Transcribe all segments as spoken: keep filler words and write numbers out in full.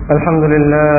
الحمد لله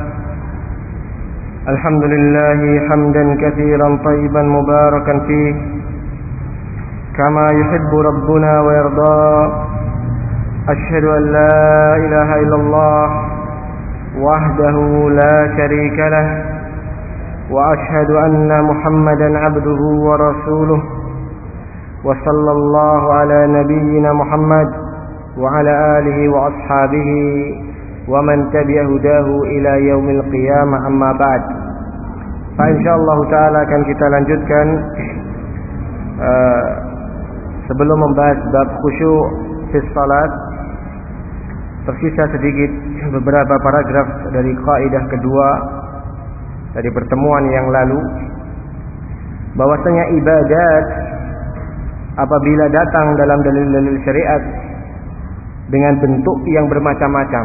الحمد لله حمدا كثيرا طيبا مباركا فيه كما يحب ربنا ويرضى. أشهد أن لا إله إلا الله وحده لا شريك له وأشهد أن محمدا عبده ورسوله وصلى الله على نبينا محمد وعلى آله وأصحابه ومن تبع هداه إلى يوم القيامة. أما بعد, فإنsyaallah ta'ala akan kita lanjutkan uh, sebelum membahas bab khusyuk fi salat. Tersisa sedikit beberapa paragraf dari kaidah kedua dari pertemuan yang lalu, bahwasanya ibadat apabila datang dalam dalil-dalil syariat dengan bentuk yang bermacam-macam,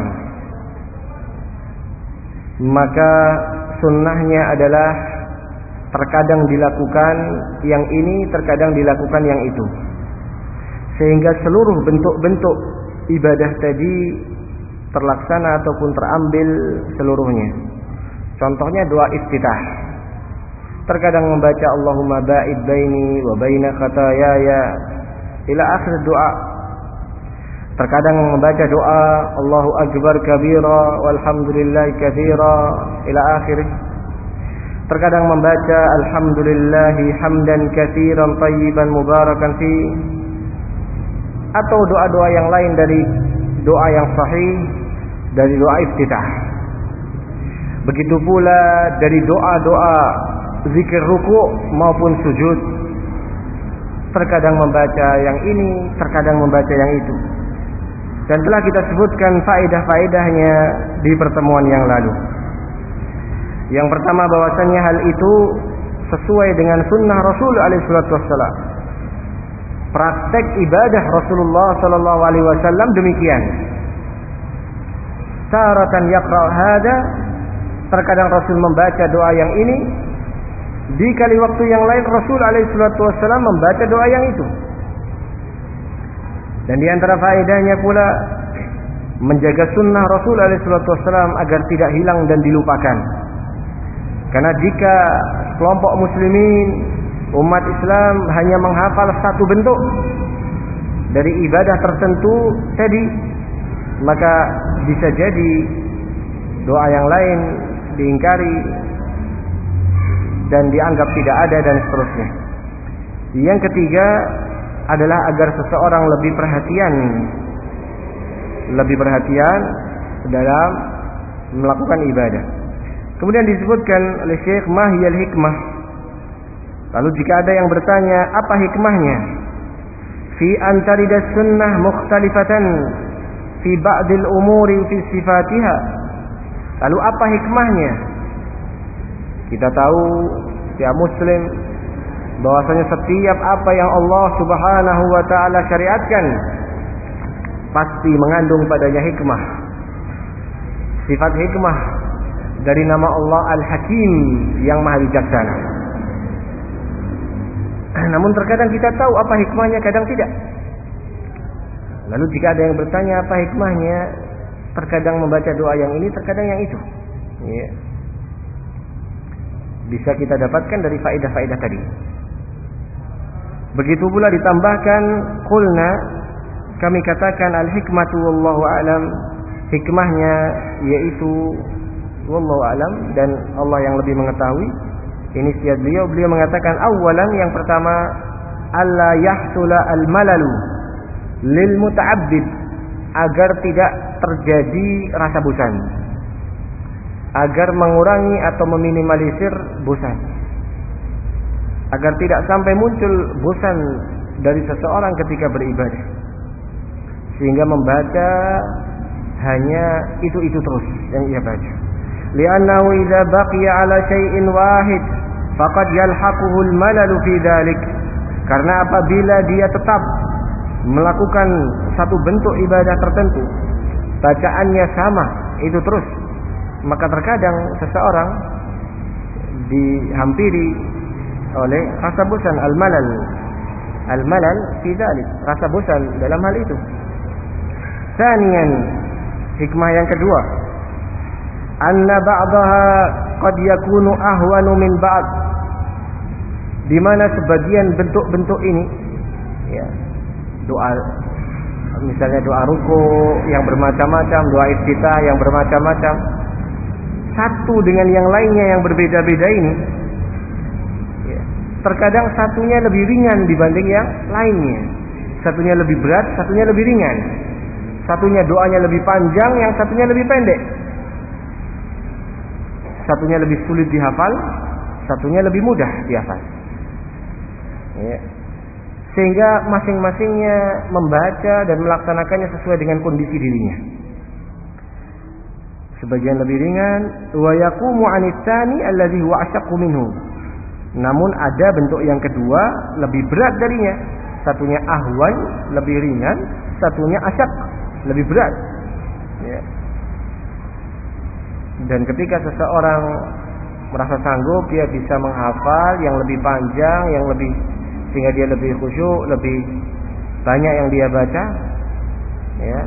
maka sunnahnya adalah terkadang dilakukan yang ini, terkadang dilakukan yang itu, sehingga seluruh bentuk-bentuk ibadah tadi terlaksana ataupun terambil seluruhnya. Contohnya doa iftitah, terkadang membaca Allahumma ba'id baini wa baina khataayaya ila akhir doa. Terkadang membaca doa Allahu akbar kabira walhamdulillahi katsira ila akhirih. Terkadang membaca alhamdulillahi hamdan katsiran tayyiban mubarakan fi, atau doa-doa yang lain dari doa yang sahih dari doa iftitah. Begitu pula dari doa-doa zikir ruku' maupun sujud, terkadang membaca yang ini, terkadang membaca yang itu. Dan telah kita sebutkan faedah-faedahnya di pertemuan yang lalu. Yang pertama, bahwasannya hal itu sesuai dengan sunnah Rasul alaihi salatu wassalam. Praktek ibadah Rasulullah sallallahu alaihi wasallam demikian. Taratan yaqra hada, terkadang Rasul membaca doa yang ini, di kali waktu yang lain Rasul alaihi salatu wassalam membaca doa yang itu. Dan di antara faedahnya pula menjaga sunnah Rasul alaihi salatu wassalam agar tidak hilang dan dilupakan. Karena jika kelompok muslimin, umat Islam hanya menghafal satu bentuk dari ibadah tertentu tadi, maka bisa jadi doa yang lain diingkari dan dianggap tidak ada dan seterusnya. Yang ketiga adalah agar seseorang lebih perhatian lebih perhatian dalam melakukan ibadah. Kemudian disebutkan oleh Syekh mahiyal hikmah. Lalu jika ada yang bertanya apa hikmahnya fi antaridas sunnah mukhtalifatan fi ba'dil umuri fi sifatiha, lalu apa hikmahnya? Kita tahu setiap muslim bahwasanya setiap apa yang Allah Subhanahu wa taala syariatkan pasti mengandung padanya hikmah. Sifat hikmah dari nama Allah Al-Hakim, yang Maha Bijaksana. Namun terkadang kita tahu apa hikmahnya, kadang tidak. Lalu jika ada yang bertanya apa hikmahnya, terkadang membaca doa yang ini, terkadang yang itu, ya, bisa kita dapatkan dari faedah-faedah tadi. Begitu pula ditambahkan qulna, kami katakan al-hikmatu wallahu a'lam, hikmahnya yaitu wallahu a'lam dan Allah yang lebih mengetahui. Ini siat beliau, beliau mengatakan awalan, yang pertama, alla yahsula al-malalu lil muta'abbid, agar tidak terjadi rasa bosan, agar mengurangi atau meminimalisir bosan, agar tidak sampai muncul bosan dari seseorang ketika beribadah, sehingga membaca hanya itu-itu terus yang ia baca. Li'annahu idza baqiya 'ala syai'in wahid faqad yalhaquhu al-malalu fi dzalik. Karena apabila dia tetap melakukan satu bentuk ibadah tertentu, bacaannya sama, itu terus, maka terkadang seseorang dihampiri oleh rasa bosan, al-malal. Al-malal fi dzalik, rasa bosan dalam hal itu. Tsaniyan, hikmah yang kedua, anna ba'daha qad yakunu ahwanu min ba'd, di mana sebagian bentuk-bentuk ini ya, doa misalnya doa ruku yang bermacam-macam, doa iftitah yang bermacam-macam, satu dengan yang lainnya yang berbeda-beda ini ya, terkadang satunya lebih ringan dibanding yang lainnya, satunya lebih berat, satunya lebih ringan, satunya doanya lebih panjang, yang satunya lebih pendek, satunya lebih sulit dihafal, satunya lebih mudah dihafal ya. Sehingga masing-masingnya membaca dan melaksanakannya sesuai dengan kondisi dirinya. Sebagian lebih ringan, wa yaqumu 'anit tsani alladhi huwa ashaqqu minhu. Namun ada bentuk yang kedua lebih berat darinya. Satunya ahwan, lebih ringan, satunya asyaq, lebih berat. Ya. Dan ketika seseorang merasa sanggup, dia bisa menghafal yang lebih panjang, yang lebih, sehingga dia lebih khusyuk, lebih banyak yang dia baca ya.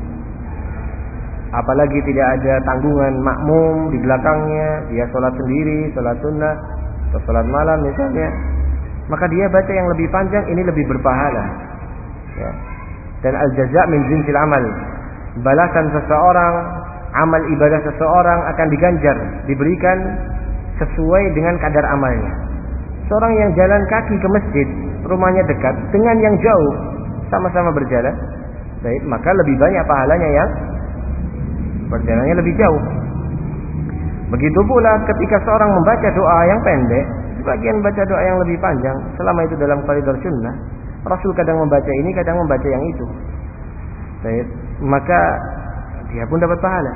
Apalagi tidak ada tanggungan makmum di belakangnya, dia sholat sendiri, sholat sunnah atau sholat malam misalnya, maka dia baca yang lebih panjang, ini lebih berpahala ya. Dan al-jaza' min jinsil amal, balasan seseorang, amal ibadah seseorang akan diganjar, diberikan sesuai dengan kadar amalnya. Seorang yang jalan kaki ke masjid, rumahnya dekat, dengan yang jauh, sama-sama berjalan, baik, maka lebih banyak pahalanya yang perjalanannya lebih jauh. Begitu pula ketika seorang membaca doa yang pendek, sebagian baca doa yang lebih panjang, selama itu dalam koridor sunnah. Rasul kadang membaca ini, kadang membaca yang itu, baik, maka dia pun dapat pahala.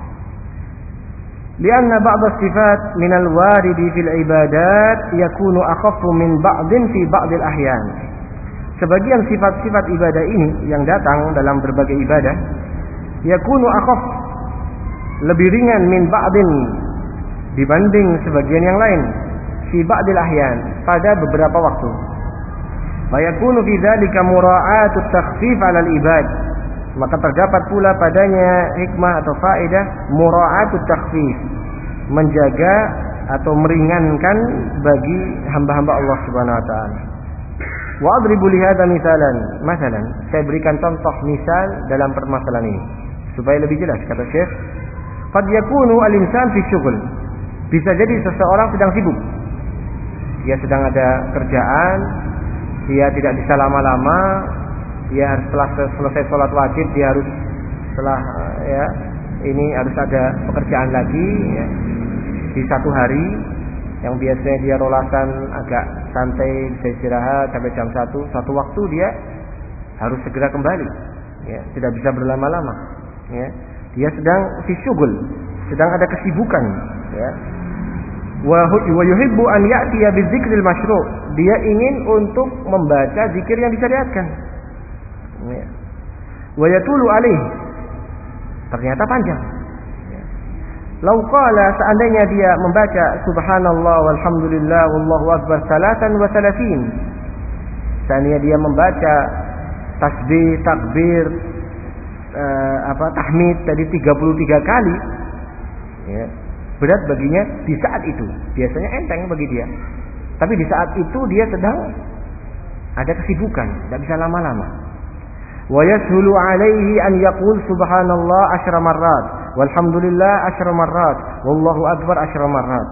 Lianna ba'd as-sifat min al-warid fil ibadat yakunu akhaffu min ba'din fi ba'd al-ahyan. Sebagian sifat-sifat ibadah ini yang datang dalam berbagai ibadah yakunu akhaf, lebih ringan, min ba'din, dibanding sebagian yang lain, fi ba'd al-ahyan, pada beberapa waktu. Fa yakunu fi dzalika mura'atu at-takhfif 'ala al-ibad, maka terdapat pula padanya hikmah atau faedah mura'atut takhfif, menjaga atau meringankan bagi hamba-hamba Allah Subhanahu wa taala. Wa adribu li hadza misalan, masalan, saya berikan contoh misal dalam permasalahan ini supaya lebih jelas. Kata Syekh, qad yakunu al-insan fi syughl, bisa jadi seseorang sedang sibuk, dia sedang ada kerjaan, dia tidak bisa lama-lama, dia harus setelah selesai sholat wajib, dia harus setelah ya ini harus ada pekerjaan lagi ya, di satu hari yang biasanya dia rolasan agak santai, bisa istirahat sampai jam satu, satu waktu dia harus segera kembali ya, tidak bisa berlama-lama ya. Dia sedang fi syughul, sedang ada kesibukan ya. Wa yuhibbu an ya'tiya bidzikril masyru', dia ingin untuk membaca zikir yang disyariatkan. Ya. Wa yatulu alaih, ternyata panjang ya. Lau qala, seandainya dia membaca subhanallah walhamdulillah wallahu akbar salatan wa salasin, seandainya dia membaca tasbih, takbir, uh, apa tahmid tadi tiga puluh tiga kali ya, berat baginya di saat itu, biasanya enteng bagi dia, tapi di saat itu dia sedang ada kesibukan, tidak bisa lama-lama. Wa yashulu alaihi an yaqul subhanallah asyra marrat walhamdulillah asyra marrat wallahu akbar asyra marrat.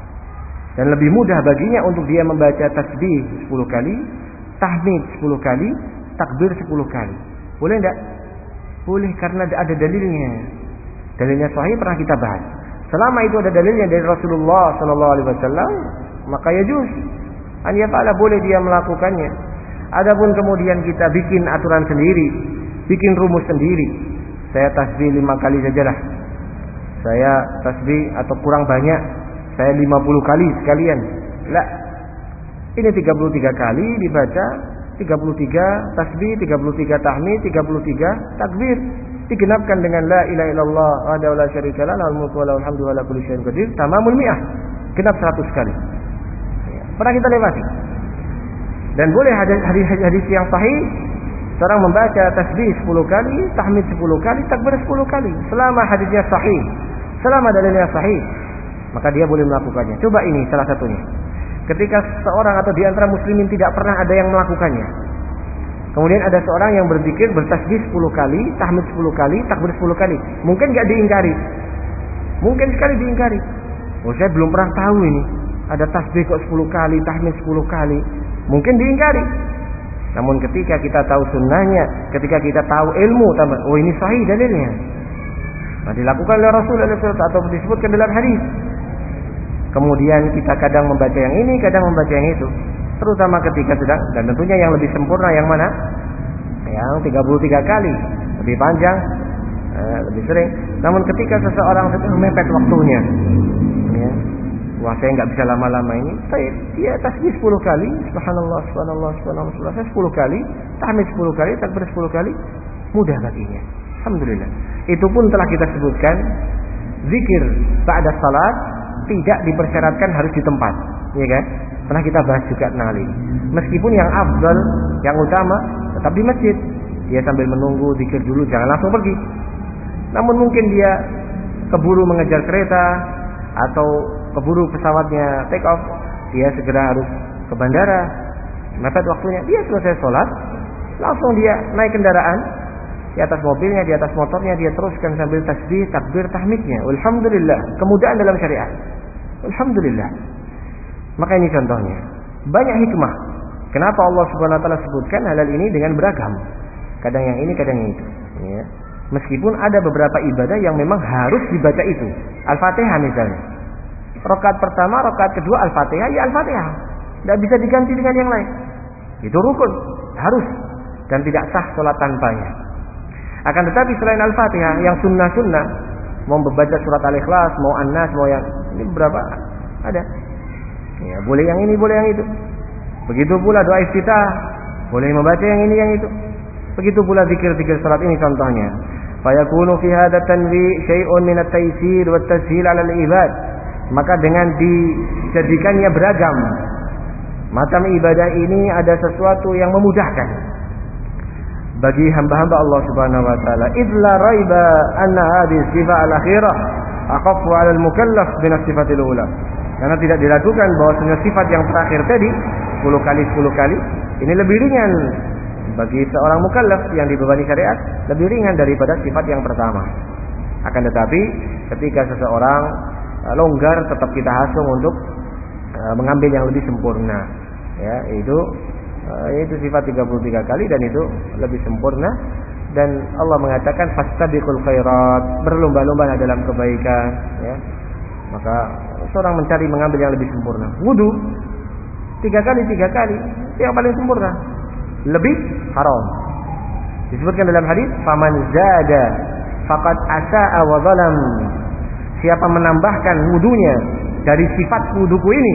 Dan lebih mudah baginya untuk dia membaca tasbih sepuluh kali, tahmid sepuluh kali, takbir sepuluh kali. Boleh enggak? Boleh, karena ada dalilnya. Dalilnya sahih pernah kita bahas. Selama itu ada dalilnya dari Rasulullah sallallahu alaihi wasallam, maka ya juz an yafa'ala, boleh dia melakukannya. Adapun kemudian kita bikin aturan sendiri, bikin rumus sendiri, saya tasbih lima kali sajalah, saya tasbih atau kurang banyak, saya lima puluh kali sekalian. Lah, ini tiga puluh tiga kali dibaca, tiga puluh tiga tasbih, tiga puluh tiga tahmid, tiga puluh tiga takbir, digenapkan dengan la ilaha illallah wahdahu la syarika lahu lahul mulku wa lahul hamdu wa ala kulli syai'in qadir, tamamul mi'ah, genap seratus kali. Pernah kita lewati. Dan boleh hadis-hadis yang sahih, seorang membaca tasbih sepuluh kali, tahmid sepuluh kali, takbir sepuluh kali, selama hadisnya sahih. Selama dalilnya sahih, maka dia boleh melakukannya. Coba ini salah satunya. Ketika seorang atau di antara muslimin tidak pernah ada yang melakukannya. Kemudian ada seorang yang berzikir, bertasbih sepuluh kali, tahmid sepuluh kali, takbir sepuluh kali. Mungkin enggak diingkari. Mungkin sekali diingkari. Oh, saya belum pernah tahu ini. Ada tasbih kok sepuluh kali, tahmid sepuluh kali. Mungkin diingkari. Namun ketika kita tahu sunnahnya, ketika kita tahu ilmu, oh ini sahih dalilnya. Nah, dilakukan oleh Rasulullah atau disebutkan dalam hadis. Kemudian kita kadang membaca yang ini, kadang membaca yang itu. Terutama ketika sedang, dan tentunya yang lebih sempurna yang mana? Yang tiga puluh tiga kali. Lebih panjang, eh, lebih sering. Namun ketika seseorang sedang mepet waktunya, ya, wah saya nggak bisa lama-lama ini, saya dia tasbih sepuluh kali, subhanallah, subhanallah, subhanallah, subhanallah, sepuluh kali, tahmid sepuluh kali, takbir sepuluh kali, mudah baginya. Alhamdulillah. Itu pun telah kita sebutkan, zikir ba'da salat tidak dipersyaratkan harus di tempat, ya kan? Pernah kita bahas juga tentang hal ini. Meskipun yang afdal, yang utama tetap di masjid. Dia sambil menunggu zikir dulu, jangan langsung pergi. Namun mungkin dia keburu mengejar kereta atau keburu pesawatnya take off, dia segera harus ke bandara, mepet waktunya. Dia selesai sholat, langsung dia naik kendaraan, di atas mobilnya, di atas motornya, dia teruskan sambil tasbih, takbir, tahmidnya. Alhamdulillah, kemudahan dalam syariat. Alhamdulillah. Maka ini contohnya. Banyak hikmah. Kenapa Allah Subhanahu wa taala sebutkan halal ini dengan beragam. Kadang yang ini, kadang yang itu. Ya. Meskipun ada beberapa ibadah yang memang harus dibaca itu. Al-Fatihah misalnya. Rakaat pertama, rakaat kedua Al-Fatihah, ya Al-Fatihah. Tidak bisa diganti dengan yang lain. Itu rukun, harus, dan tidak sah sholat tanpanya. Akan tetapi selain Al-Fatihah, yang sunnah-sunnah, mau membaca surat Al-Ikhlas, mau An-Nas, mau yang ini berapa ada. Ya, boleh yang ini, boleh yang itu. Begitu pula doa iftitah, boleh membaca yang ini, yang itu. Begitu pula zikir-zikir salat ini contohnya. Fayakunu fi hadha tanwi syai'un min at-taysir wa at-tashil 'ala al-ibad. Maka dengan dijadikannya beragam macam ibadah ini ada sesuatu yang memudahkan bagi hamba-hamba Allah Subhanahu wa taala. Idla raiba anna hadhihi sifat al-akhirah akhaffu 'ala al-mukallaf min as-sifatil ula. Karena tidak diragukan bahwasanya sifat yang terakhir tadi sepuluh kali sepuluh kali ini lebih ringan bagi seorang mukallaf yang dibebani syariat, lebih ringan daripada sifat yang pertama. Akan tetapi ketika seseorang longgar, tetap kita hasung untuk mengambil yang lebih sempurna. Ya, itu yaitu sifat tiga puluh tiga kali dan itu lebih sempurna. Dan Allah mengatakan fastabiqul khairat, berlomba-lomba dalam kebaikan, ya. Maka seorang mencari mengambil yang lebih sempurna. Wudu tiga kali tiga kali yang paling sempurna, lebih haram. Disebutkan dalam hadis, faman zada faqad asaa wa zalam. Siapa menambahkan wudunya dari sifat wuduku ini,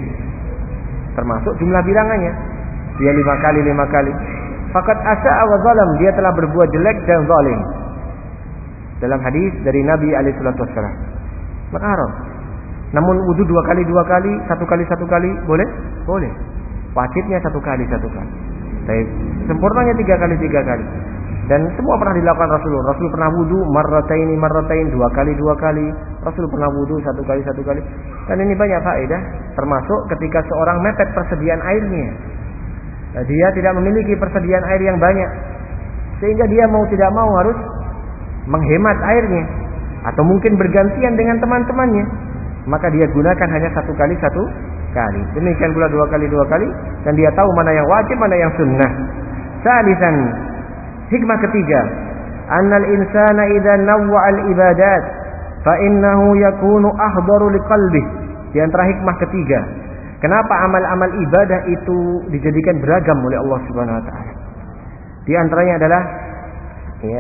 termasuk jumlah bilangannya, dia lima kali lima kali, faqad asaa wa zalam, dia telah berbuat jelek dan zalim. Dalam hadis dari Nabi alaihi salatu wasallam. Maka haram. Namun wudu dua kali dua kali, satu kali satu kali boleh? Boleh. Wajibnya satu kali satu kali. Tapi sempurnanya tiga kali tiga kali. Dan semua pernah dilakukan Rasulullah. Rasul pernah wudu marrataini marratain, dua kali dua kali. Rasul pernah wudu satu kali satu kali. Dan ini banyak faedah, termasuk ketika seorang mepet persediaan airnya. Dia tidak memiliki persediaan air yang banyak, sehingga dia mau tidak mau harus menghemat airnya, atau mungkin bergantian dengan teman-temannya, maka dia gunakan hanya satu kali satu kali. Demikian pula dua kali dua kali, dan dia tahu mana yang wajib, mana yang sunnah. Salisan, hikmah ketiga, annal insana idza nawwa al ibadat fa innahu yakunu ahdaru liqalbih. Di antara hikmah ketiga, kenapa amal-amal ibadah itu dijadikan beragam oleh Allah Subhanahu wa taala. Di antaranya adalah ya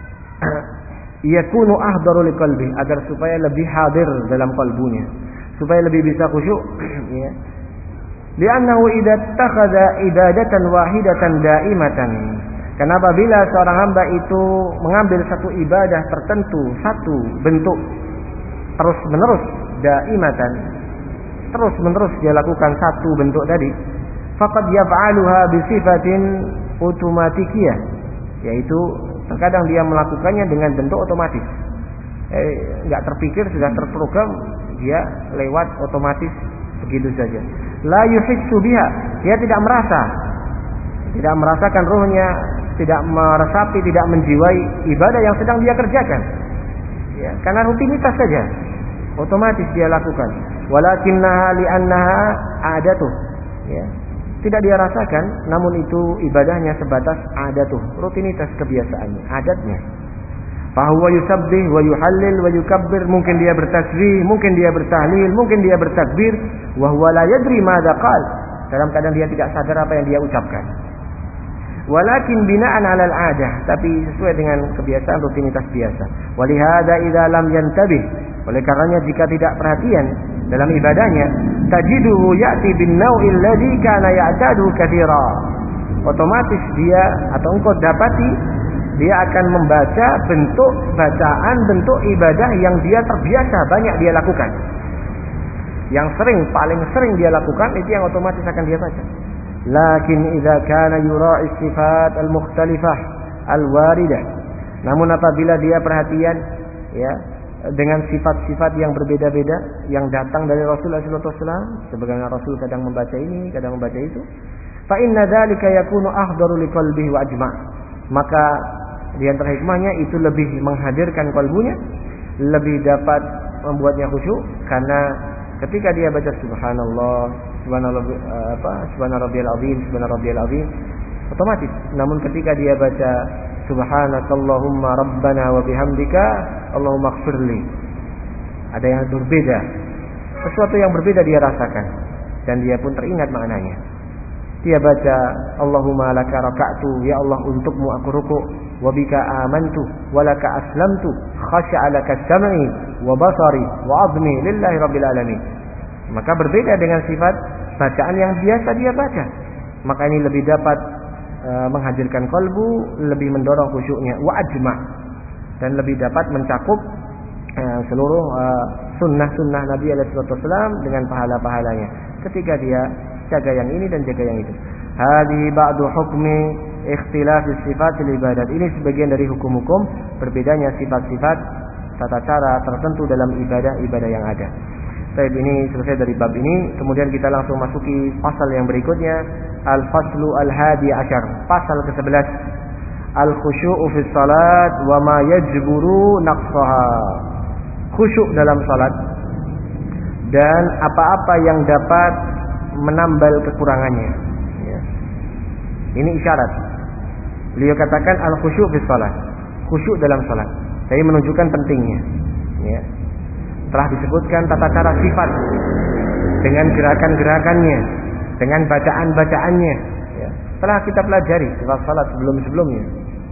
yakunu ahdaru liqalbi, agar supaya lebih hadir dalam kalbunya, supaya lebih bisa khusyuk, ya. Li'annahu idza ittakhadha ibadatan wahidatan daimatan. Karena apabila seorang hamba itu mengambil satu ibadah tertentu, satu bentuk terus menerus, daimatan, terus menerus dia lakukan satu bentuk tadi, faqad yaf'aluha bi sifatin otomatikiyah, yaitu terkadang dia melakukannya dengan bentuk otomatis. eh, nggak terpikir, sudah terprogram, dia lewat otomatis begitu saja. La yuhissu biha, dia tidak merasa, tidak merasakan ruhnya, tidak meresapi, tidak menjiwai ibadah yang sedang dia kerjakan. Ya, karena rutinitas saja, otomatis dia lakukan. Walakinnaha li'annaha adatuh. Ya. Tidak dia rasakan, namun itu ibadahnya sebatas adatuh, rutinitas kebiasaannya, adatnya. Fahuwa yusabbih wa yuhallil wa yukabbir, mungkin dia bertasbih, mungkin dia bertahlil, mungkin dia bertakbir, wa huwa la yadri madza qala, dalam keadaan dia tidak sadar apa yang dia ucapkan. Walakin bina'an 'alal 'adah, tapi sesuai dengan kebiasaan, rutinitas biasa. Walihada idza lam yantabih, oleh karenanya jika tidak perhatian dalam ibadahnya, tajiduhu ya'ti bin naw'il ladzi kana ya'tadu katsira, otomatis dia atau engkau dapati dia akan membaca bentuk bacaan, bentuk ibadah yang dia terbiasa banyak dia lakukan, yang sering, paling sering dia lakukan, itu yang otomatis akan dia baca. Lakin idza kana yura'i sifat al-mukhtalifah al-waridah, namun apabila dia perhatian ya dengan sifat-sifat yang berbeda-beda yang datang dari Rasulullah shallallahu alaihi wasallam, sebagaimana Rasul kadang membaca ini, kadang membaca itu, fa inna dzalika yakunu ahdaru liqalbihi wa ajma', maka di antara hikmahnya itu lebih menghadirkan kalbunya, lebih dapat membuatnya khusyuk, karena ketika dia baca subhanallah, subhanallah apa, subhanarabbiyal azim, subhanarabbiyal azim, otomatis. Namun ketika dia baca subhanakallahumma rabbana wa bihamdika allahumma ighfirli, ada yang berbeda, sesuatu yang berbeda dia rasakan, dan dia pun teringat maknanya. Dia baca Allahumma laka raka'tu, ya Allah untukmu aku rukuk, wa bika amantu wa laka aslamtu, khasha'a laka sam'i wa basari wa 'azmi lillahi rabbil alamin. Maka berbeda dengan sifat bacaan yang biasa dia baca. Maka ini lebih dapat uh, menghadirkan kalbu, lebih mendorong khusyuknya, wa ajma', dan lebih dapat mencakup uh, seluruh uh, sunnah-sunnah Nabi alaihi wasallam dengan pahala-pahalanya ketika dia jaga yang ini dan jaga yang itu. Hadhi ba'du hukmi ikhtilaf sifat ibadat. Ini sebagian dari hukum-hukum berbedanya sifat-sifat tata cara tertentu dalam ibadah-ibadah yang ada. Baik, ini selesai dari bab ini. Kemudian kita langsung masuki pasal yang berikutnya, al-faslu al-hadi asyar, pasal ke sebelas, al-khusyu'u fi salat wa ma yajburu naqsaha. Khusyuk dalam salat dan apa-apa yang dapat menambal kekurangannya. Ya. Ini isyarat. Beliau katakan al-khusyuk fi shalah, khusyuk dalam salat. Saya menunjukkan pentingnya. Ya. Telah disebutkan tata cara sifat dengan gerakan-gerakannya, dengan bacaan-bacaannya. Ya. Telah kita pelajari sifat salat sebelum-sebelumnya.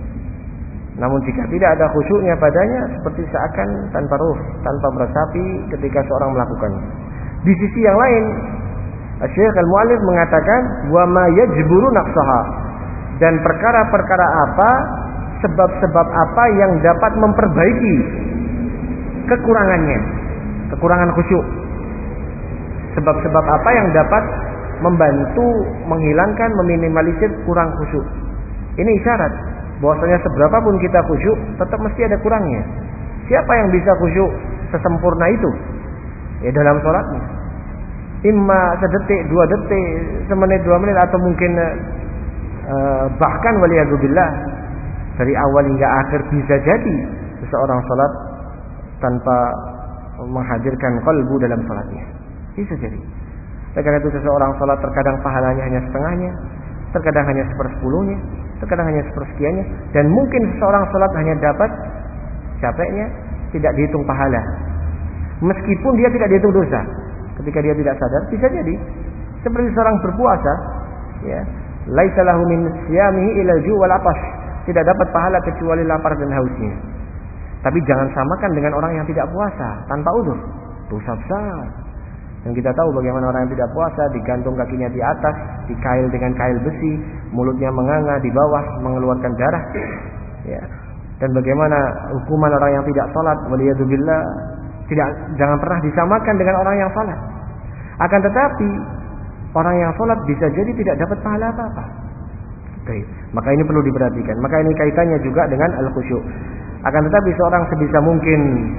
Namun jika tidak ada khusyuknya padanya, seperti seakan tanpa ruh, tanpa meresapi ketika seorang melakukannya. Di sisi yang lain, Syekh Al-Mu'allif mengatakan wa ma yajburu naqsaha, dan perkara-perkara apa, sebab-sebab apa yang dapat memperbaiki kekurangannya, kekurangan khusyuk. Sebab-sebab apa yang dapat membantu menghilangkan, meminimalisir kurang khusyuk. Ini isyarat bahwasanya seberapa pun kita khusyuk, tetap mesti ada kurangnya. Siapa yang bisa khusyuk sesempurna itu? Ya dalam sholatnya. Imma sedetik, dua detik, semenit, dua menit, atau mungkin uh, bahkan waliyadzubillah dari awal hingga akhir bisa jadi seseorang salat tanpa menghadirkan qalbu dalam salatnya. Bisa jadi. Karena itu seseorang salat terkadang pahalanya hanya setengahnya, terkadang hanya sepersepuluhnya, terkadang hanya sepersekiannya, dan mungkin seseorang salat hanya dapat capeknya, tidak dihitung pahala. Meskipun dia tidak dihitung dosa. Ketika dia tidak sadar, bisa jadi seperti seorang berpuasa, ya, laisa lahu min siyamihi illa al-ju' wal 'atash, tidak dapat pahala kecuali lapar dan hausnya. Tapi jangan samakan dengan orang yang tidak puasa tanpa udzur, dosa besar. Dan kita tahu bagaimana orang yang tidak puasa digantung kakinya di atas, dikail dengan kail besi, mulutnya menganga, di bawah mengeluarkan darah, ya. Dan bagaimana hukuman orang yang tidak salat, waliyadzubillah, tidak, jangan pernah disamakan dengan orang yang salat. Akan tetapi orang yang salat bisa jadi tidak dapat pahala apa-apa. Baik, maka ini perlu diperhatikan. Maka ini kaitannya juga dengan al-khusyuk. Akan tetapi seorang sebisa mungkin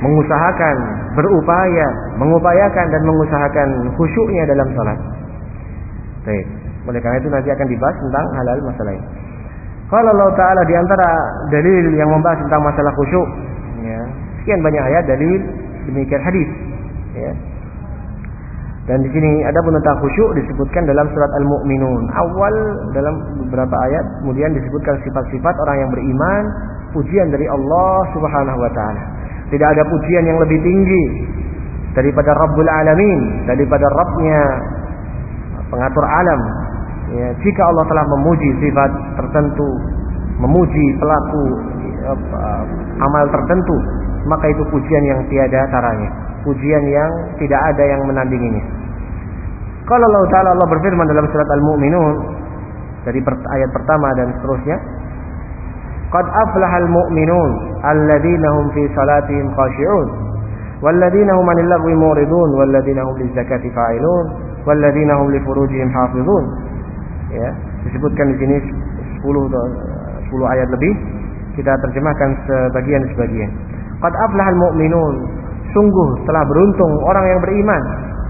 mengusahakan, berupaya, mengupayakan dan mengusahakan khusyuknya dalam salat. Baik. Oleh karena itu nanti akan dibahas tentang halal masalah ini. Qala Allah Ta'ala, di antara dalil yang membahas tentang masalah khusyuk, ya, sekian banyak ayat dalil, demikian hadis, ya. Dan di sini ada pun tentang khusyuk disebutkan dalam surat Al-Mu'minun. Awal dalam beberapa ayat kemudian disebutkan sifat-sifat orang yang beriman, pujian dari Allah Subhanahu wa taala. Tidak ada pujian yang lebih tinggi daripada Rabbul Alamin, daripada Rabbnya pengatur alam. Ya, jika Allah telah memuji sifat tertentu, memuji pelaku uh, amal tertentu, maka itu pujian yang tiada taranya, pujian yang tidak ada yang menandinginya. Kalau Allah Ta'ala, Allah berfirman dalam surat Al-Mu'minun dari ayat pertama dan seterusnya, qad aflahal mu'minun alladzina hum fi salatihim khashi'un walladzina hum 'anil lagwi mu'ridun walladzina hum lizakati fa'ilun walladzina hum li furujihim hafizun. Ya, disebutkan di sini sepuluh ayat lebih. Kita terjemahkan sebagian-sebagian. Qad aflahal mu'minun, sungguh telah beruntung orang yang beriman.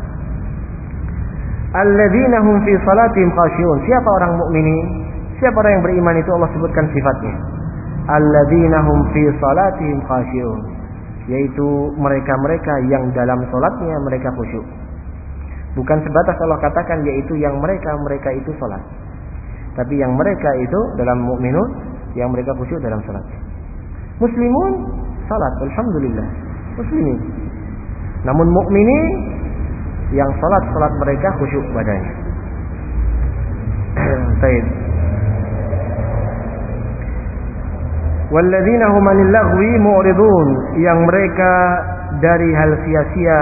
Alladzina hum fi salatihim khashi'un. Siapa orang mukminin? Siapa orang yang beriman itu Allah sebutkan sifatnya. Alladzina hum fi salatihim khashi'un, yaitu mereka-mereka yang dalam salatnya mereka khusyuk. Bukan sebatas Allah katakan yaitu yang mereka-mereka itu salat, tapi yang mereka itu dalam mukminun, yang mereka khusyuk dalam salatnya. Muslimun salat, alhamdulillah, muslimin. Namun mukminin yang salat-salat mereka khusyuk badannya. Baik. Walladzina hum 'anil lagwi mu'ridun, yang mereka dari hal sia-sia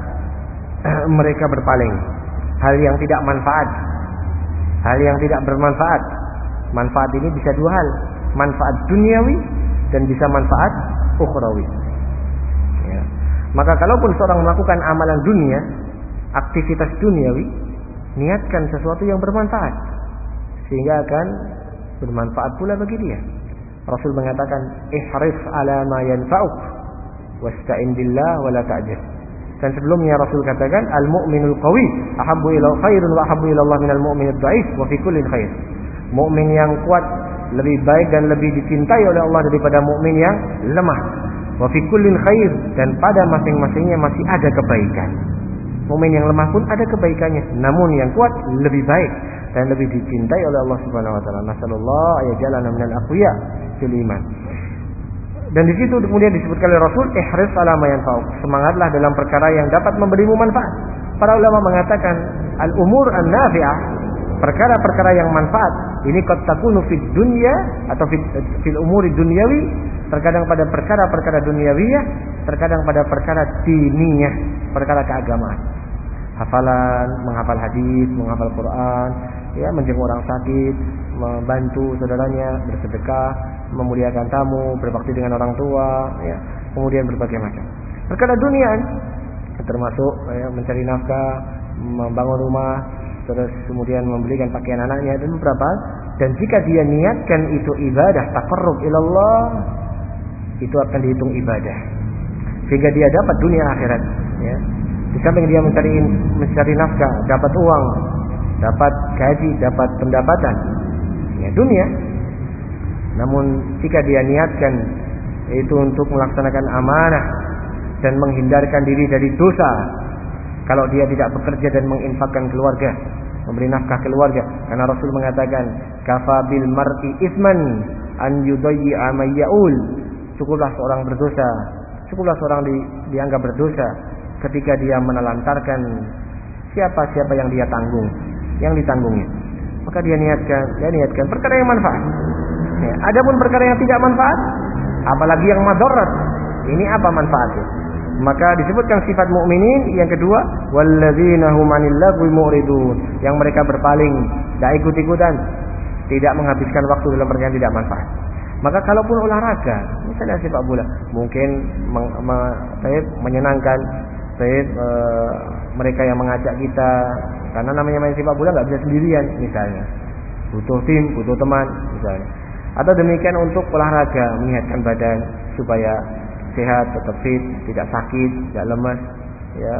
mereka berpaling, hal yang tidak manfaat, hal yang tidak bermanfaat. Manfaat ini bisa dua hal, manfaat duniawi dan bisa manfaat ukhrawi. Ya. Maka kalaupun seorang melakukan amalan dunia, aktivitas duniawi, niatkan sesuatu yang bermanfaat, sehingga akan bermanfaat pula bagi dia. Rasul mengatakan, ihris ala ma yanfa'uk wasta'in billah wa la ta'jaz. Dan sebelumnya Rasul katakan, al-mu'minul qawi ahabbu ila khairun wa ahabbu ila Allah minal mu'minid dha'if wa fi kullin khair. Mukmin yang kuat lebih baik dan lebih dicintai oleh Allah daripada mukmin yang lemah. Wa fi kullin khair, dan pada masing-masingnya masih ada kebaikan. Mukmin yang lemah pun ada kebaikannya, namun yang kuat lebih baik dan lebih dicintai oleh Allah Subhanahu wa taala. Nasallallahu ayajalana minal aqwiya fil iman. Dan di situ kemudian disebutkan oleh Rasul, ihris ala ma yanfa'uk, semangatlah dalam perkara yang dapat memberimu manfaat. Para ulama mengatakan al-umur an-nafi'ah, perkara-perkara yang manfaat ini qad takunu fid dunya atau fil, fil umuri dunyawi, terkadang pada perkara-perkara duniawiyah, terkadang pada perkara diniyah, perkara keagamaan. Hafalan, menghafal hadis, menghafal Quran, ya, menjenguk orang sakit, membantu saudaranya, bersedekah, memuliakan tamu, berbakti dengan orang tua, ya, kemudian berbagai macam perkara duniaan, termasuk ya, mencari nafkah, membangun rumah, terus kemudian membelikan pakaian anaknya dan beberapa. Dan jika dia niatkan itu ibadah, taqarrub ilallah, itu akan dihitung ibadah, sehingga dia dapat dunia akhirat. Ya. Di samping dia mencari mencari nafkah, dapat uang, dapat gaji, dapat pendapatan, ya, dunia. Namun jika dia niatkan itu untuk melaksanakan amanah dan menghindarkan diri dari dosa, kalau dia tidak bekerja dan menginfakkan keluarga, memberi nafkah keluarga, karena Rasul mengatakan, kafa bil mar'i isman an yudayyi'a may ya'ul. Cukuplah seorang berdosa, cukuplah seorang di, dianggap berdosa ketika dia menelantarkan siapa-siapa yang dia tanggung, yang ditanggungnya. Maka dia niatkan, dia niatkan perkara yang manfaat. Ya, adapun perkara yang tidak manfaat, apalagi yang madarat, ini apa manfaatnya? Maka disebutkan sifat mukminin yang kedua, walladzina hum 'anil lagwi mu'ridun, yang mereka berpaling, tidak ikut-ikutan, tidak menghabiskan waktu dalam perkara yang tidak manfaat. Maka kalaupun olahraga, misalnya sepak bola, mungkin meng, me, menyenangkan, saya, e, mereka yang mengajak kita, karena namanya main sepak bola nggak bisa sendirian, misalnya, butuh tim, butuh teman, misalnya. Atau demikian untuk olahraga, menyehatkan badan supaya sehat, tetap fit, tidak sakit, tidak lemas, ya,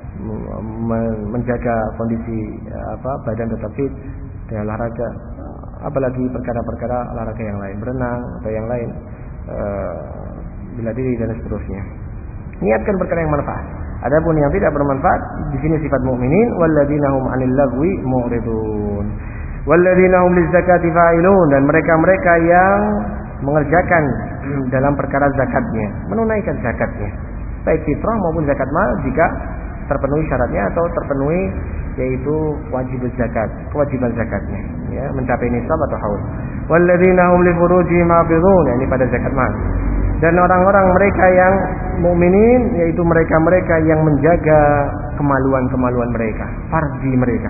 menjaga kondisi apa badan tetap fit dengan olahraga, apalagi perkara-perkara olahraga yang lain, berenang atau yang lain, e, bela diri dan seterusnya. Niatkan perkara yang manfaat. Adapun yang tidak bermanfaat, di sini sifat mukminin, walladzina hum 'anil lagwi mu'ridun. Walladzina hum lizakati fa'ilun, dan mereka-mereka yang mengerjakan dalam perkara zakatnya, menunaikan zakatnya, baik fitrah maupun zakat mal jika terpenuhi syaratnya atau terpenuhi yaitu wajib zakat, kewajiban zakatnya, ya, mencapai nisab atau haul. Walladzina hum li furujihim hafizun, ini pada zakat mal. Dan orang-orang mereka yang mukminin yaitu mereka-mereka yang menjaga kemaluan-kemaluan mereka, farji mereka.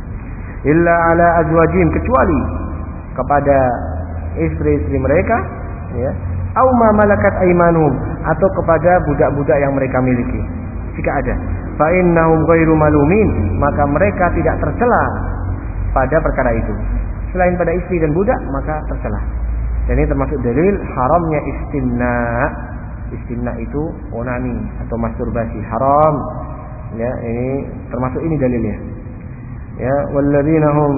Illa ala azwajihim, kecuali kepada istri-istri mereka, ya, au ma malakat aymanuhum, atau kepada budak-budak yang mereka miliki. Jika ada, fa innahum ghairu malumin, maka mereka tidak tercela pada perkara itu. Selain pada istri dan budak, maka tercela. Dan ini termasuk dalil haramnya istimna. Istimna itu onani atau masturbasi, haram. Ya, ini termasuk ini dalilnya. Ya, walladzina hum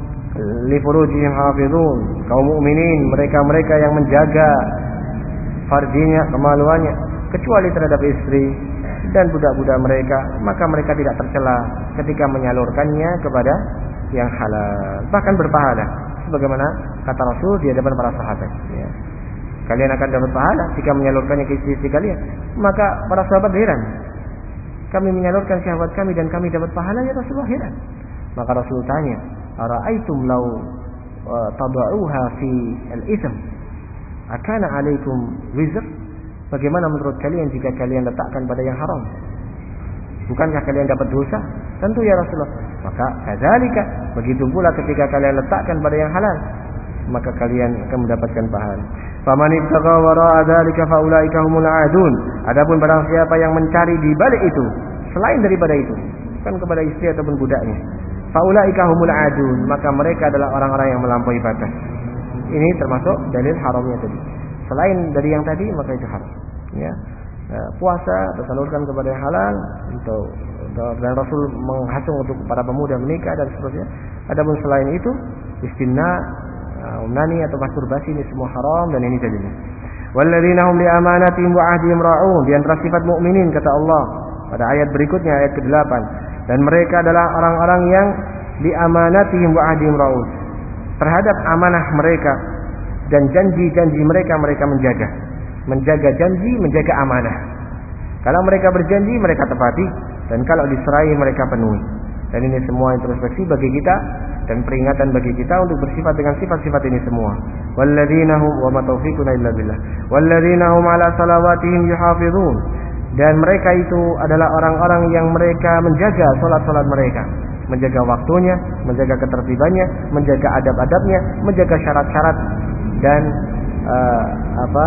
li furujihim hafizun, kaum mukminin mereka-mereka yang menjaga farjinya, kemaluannya, kecuali terhadap istri dan budak-budak mereka, maka mereka tidak tercela ketika menyalurkannya kepada yang halal, bahkan berpahala sebagaimana kata Rasul di hadapan para sahabat, ya. Kalian akan dapat pahala jika menyalurkannya ke istri-istri kalian. Maka para sahabat heran, kami menyalurkan syahwat kami dan kami dapat pahala, ya Rasulullah, heran. Maka Rasul tanya, ara'aitum law tada'uha fi al-ithm akana 'alaikum wizr? Bagaimana menurut kalian jika kalian letakkan pada yang haram? Bukankah kalian dapat dosa? Tentu ya Rasulullah. Maka kadzalika, begitu pula ketika kalian letakkan pada yang halal, maka kalian akan mendapatkan pahala. Faman ibtagha wara'a dzalika faulaika humul 'adun. Adapun barang siapa yang mencari di balik itu, selain daripada itu, bukan kepada istri ataupun budaknya, faulaika humul 'adun, maka mereka adalah orang-orang yang melampaui batas. Ini termasuk dalil haramnya tadi. Selain dari yang tadi, maka itu haram. Ya. Nah, puasa tersalurkan kepada yang halal, untuk, dan Rasul menghasung untuk para pemuda menikah dan seterusnya. Adapun selain itu, istimna, onani atau masturbasi, ini semua haram, dan ini dalilnya. Walladzina hum li amanatihim wa 'ahdihim ra'un, di antara sifat mukminin kata Allah pada ayat berikutnya, ayat kedelapan, dan mereka adalah orang-orang yang li amanatihim wa 'ahdihim ra'un, terhadap amanah mereka dan janji-janji mereka mereka menjaga. Menjaga janji, menjaga amanah. Kalau mereka berjanji, mereka tepati, dan kalau diserahi, mereka penuhi. Dan ini semua introspeksi bagi kita dan peringatan bagi kita untuk bersifat dengan sifat-sifat ini semua. Walladzina hum wa ma taufiquna illa billah. Walladzina hum 'ala salawatihim yuhafizun. Dan mereka itu adalah orang-orang yang mereka menjaga salat-salat mereka, menjaga waktunya, menjaga ketertibannya, menjaga adab-adabnya, menjaga syarat-syarat dan uh, apa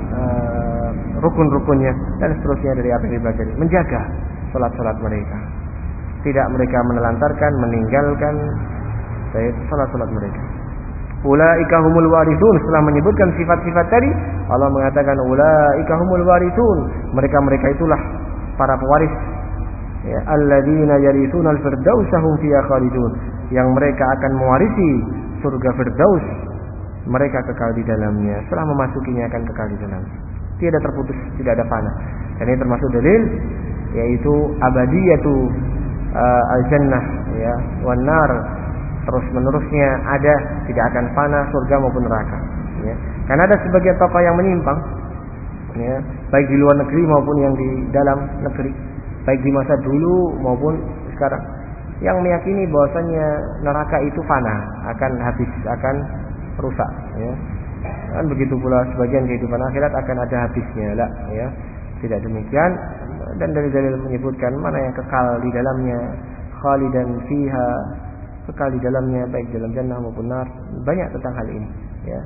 uh, rukun-rukunnya dan seterusnya dari apa yang dipelajari. Menjaga salat-salat mereka, tidak mereka menelantarkan, meninggalkan salat-salat mereka. Ulaika humul warithun. Setelah menyebutkan sifat-sifat tadi, Allah mengatakan ulaika humul warithun, mereka-mereka itulah para pewaris, ya, alladzina yarithuna al-firdaus hum fiha khalidun, yang mereka akan mewarisi surga firdaus, mereka kekal di dalamnya, setelah memasukinya akan kekal di dalamnya, tidak terputus, tidak ada fana. Dan ini termasuk dalil, yaitu abadiyatu uh, al-jannah, ya, wan nar, terus menerusnya ada, tidak akan fana surga maupun neraka, ya. Karena ada sebagian tokoh yang menyimpang, ya, baik di luar negeri maupun yang di dalam negeri, baik di masa dulu maupun sekarang, yang meyakini bahwasanya neraka itu fana, akan habis, akan rusak, ya. Dan begitu pula sebagian kehidupan akhirat akan ada habisnya, lah, ya. Tidak demikian. Dan dari dalil menyebutkan mana yang kekal di dalamnya, khalidan fiha, kekal di dalamnya baik dalam jannah maupun nar, banyak tentang hal ini, ya.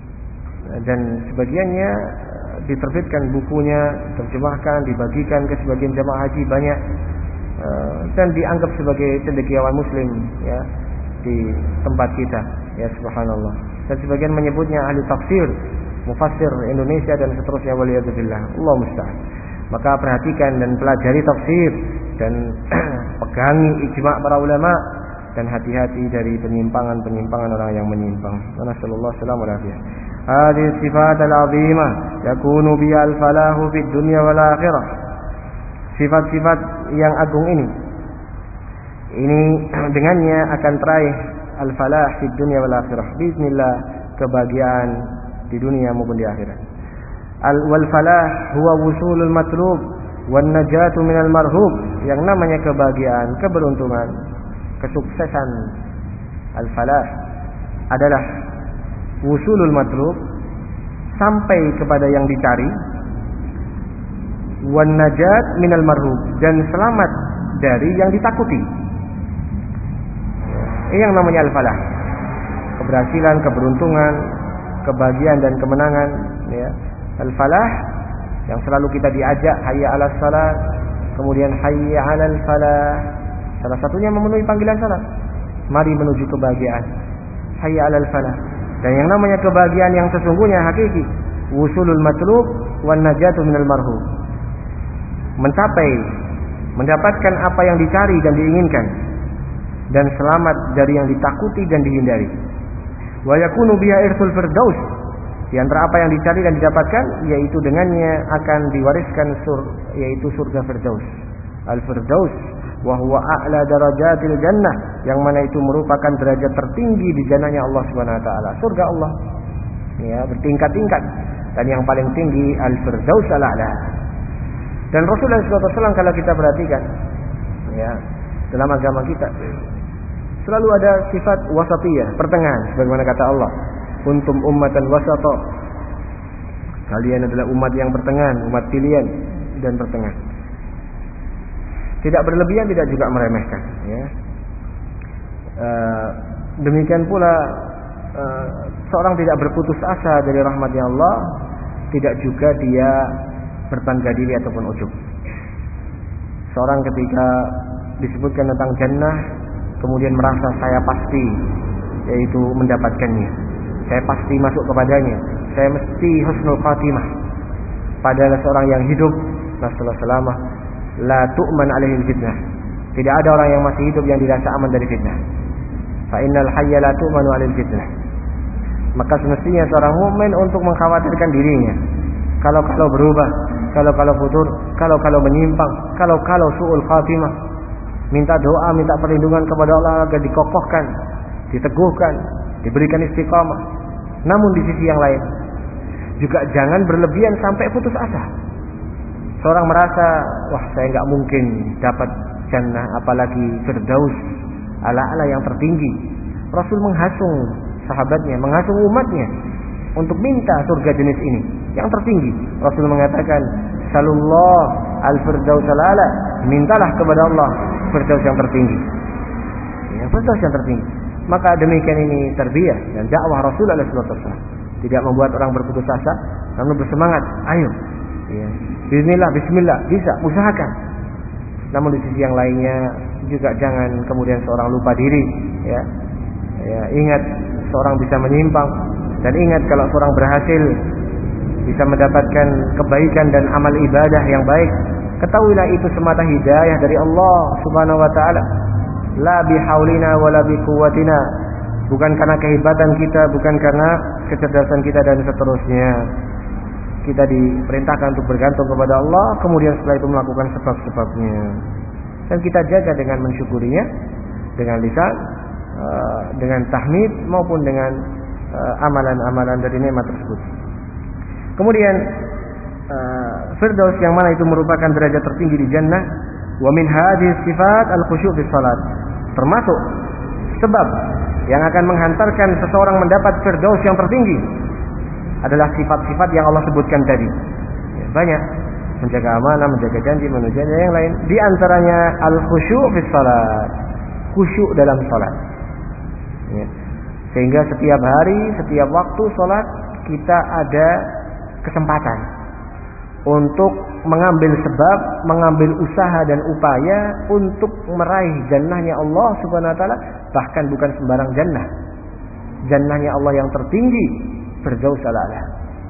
Dan sebagiannya diterbitkan bukunya, terjemahkan, dibagikan ke sebagian jamaah haji banyak, dan dianggap sebagai cendekiawan muslim, ya, di tempat kita, ya, subhanallah. Dan sebagian menyebutnya ahli tafsir, mufassir Indonesia dan seterusnya, waliyadzubillah. Allah musta'an. Maka perhatikan dan pelajari tafsir dan pegangi ijma' para ulama, dan hati-hati dari penyimpangan-penyimpangan orang yang menyimpang. Nasallallahu alaihi wasallam. Hadhihi sifat al-'azimah yakunu biha al-falahu fid dunya wal akhirah. Sifat-sifat yang agung ini ini dengannya akan teraih al-falah fid dunya wal akhirah. Bismillah, kebahagiaan di dunia maupun di akhirat. Al-wal falah huwa wusulul matlub wan najatu minal marhub. Yang namanya kebahagiaan, keberuntungan, kesuksesan, al-falah adalah wusulul matlub, sampai kepada yang dicari, wan najat minal marhub, dan selamat dari yang ditakuti. Ini yang namanya al-falah. Keberhasilan, keberuntungan, kebahagiaan dan kemenangan, ya. Al-falah yang selalu kita diajak, hayya 'alas salat, kemudian hayya 'alal falah. Salah satunya memenuhi panggilan salat. Mari menuju kebahagiaan. Hayya 'alal falah. Dan yang namanya kebahagiaan yang sesungguhnya hakiki, wusulul matlub wan najatu minal marhub. Mencapai, mendapatkan apa yang dicari dan diinginkan, dan selamat dari yang ditakuti dan dihindari. Wa yakunu biha irsul firdaus. Di antara apa yang dicari dan didapatkan, yaitu dengannya akan diwariskan sur, yaitu surga firdaus. Al-firdaus wa huwa a'la darajatil jannah, yang mana itu merupakan derajat tertinggi di jannahnya Allah Subhanahu wa taala. Surga Allah, ya, bertingkat-tingkat, dan yang paling tinggi al-firdaus al-a'la. Dan Rasulullah shallallahu alaihi wasallam kalau kita perhatikan, ya, dalam agama kita selalu ada sifat wasatiyah, pertengahan, sebagaimana kata Allah, kuntum ummatan wasata. Kalian adalah umat yang pertengahan, umat pilihan dan pertengahan. Tidak berlebihan, tidak juga meremehkan, ya. E, demikian pula e, seorang tidak berputus asa dari rahmat-Nya Allah, tidak juga dia berbangga diri ataupun ujub. Seorang ketika disebutkan tentang jannah, kemudian merasa saya pasti, yaitu mendapatkannya, saya pasti masuk kepadanya, saya mesti husnul khatimah. Padahal seorang yang hidup, nasallahu salamah, la tu'man alaihi fitnah. Tidak ada orang yang masih hidup yang dirasa aman dari fitnah. Fa innal hayya la tu'manu alaihi fitnah. Maka semestinya seorang mukmin untuk mengkhawatirkan dirinya, kalau-kalau berubah, kalau-kalau futur, kalau-kalau menyimpang, kalau-kalau su'ul khatimah, minta doa, minta perlindungan kepada Allah agar dikokohkan, diteguhkan, diberikan istiqamah. Namun di sisi yang lain juga jangan berlebihan sampai putus asa. Seorang merasa, wah saya nggak mungkin dapat jannah, apalagi firdaus, ala-ala yang tertinggi. Rasul menghasung sahabatnya, menghasung umatnya untuk minta surga jenis ini yang tertinggi. Rasul mengatakan, salullah al-firdaus al-ala, mintalah kepada Allah firdaus yang tertinggi, ya, firdaus yang tertinggi. Maka demikian ini tarbiyah dan dakwah Rasul alaihi wasallam, tidak membuat orang berputus asa, namun bersemangat, ayo, ya, bismillah, bismillah, bisa, usahakan. Namun di sisi yang lainnya juga jangan kemudian seorang lupa diri, ya, ya, ingat seorang bisa menyimpang, dan ingat kalau seorang berhasil bisa mendapatkan kebaikan dan amal ibadah yang baik, ketahuilah itu semata hidayah dari Allah Subhanahu wa taala. La bihaulina wala biquwwatina, bukan karena kehebatan kita, bukan karena kecerdasan kita dan seterusnya. Kita diperintahkan untuk bergantung kepada Allah, kemudian setelah itu melakukan sebab-sebabnya, dan kita jaga dengan mensyukurinya, dengan lisan, dengan tahmid maupun dengan amalan-amalan dari nikmat tersebut. Kemudian firdaus yang mana itu merupakan derajat tertinggi di jannah. Wa min hadhihi sifat al-khusyu' fi shalat, termasuk sebab yang akan menghantarkan seseorang mendapat firdaus yang tertinggi adalah sifat-sifat yang Allah sebutkan tadi. Ya, banyak, menjaga amanah, menjaga janji, menjaga yang lain. Di antaranya al-khusyu' fi shalat, khusyuk dalam salat. Ya. Sehingga setiap hari, setiap waktu salat kita ada kesempatan untuk mengambil sebab, mengambil usaha dan upaya untuk meraih jannahnya Allah Subhanahu wa taala, bahkan bukan sembarang jannah. Jannahnya Allah yang tertinggi, firdaus al-a'la.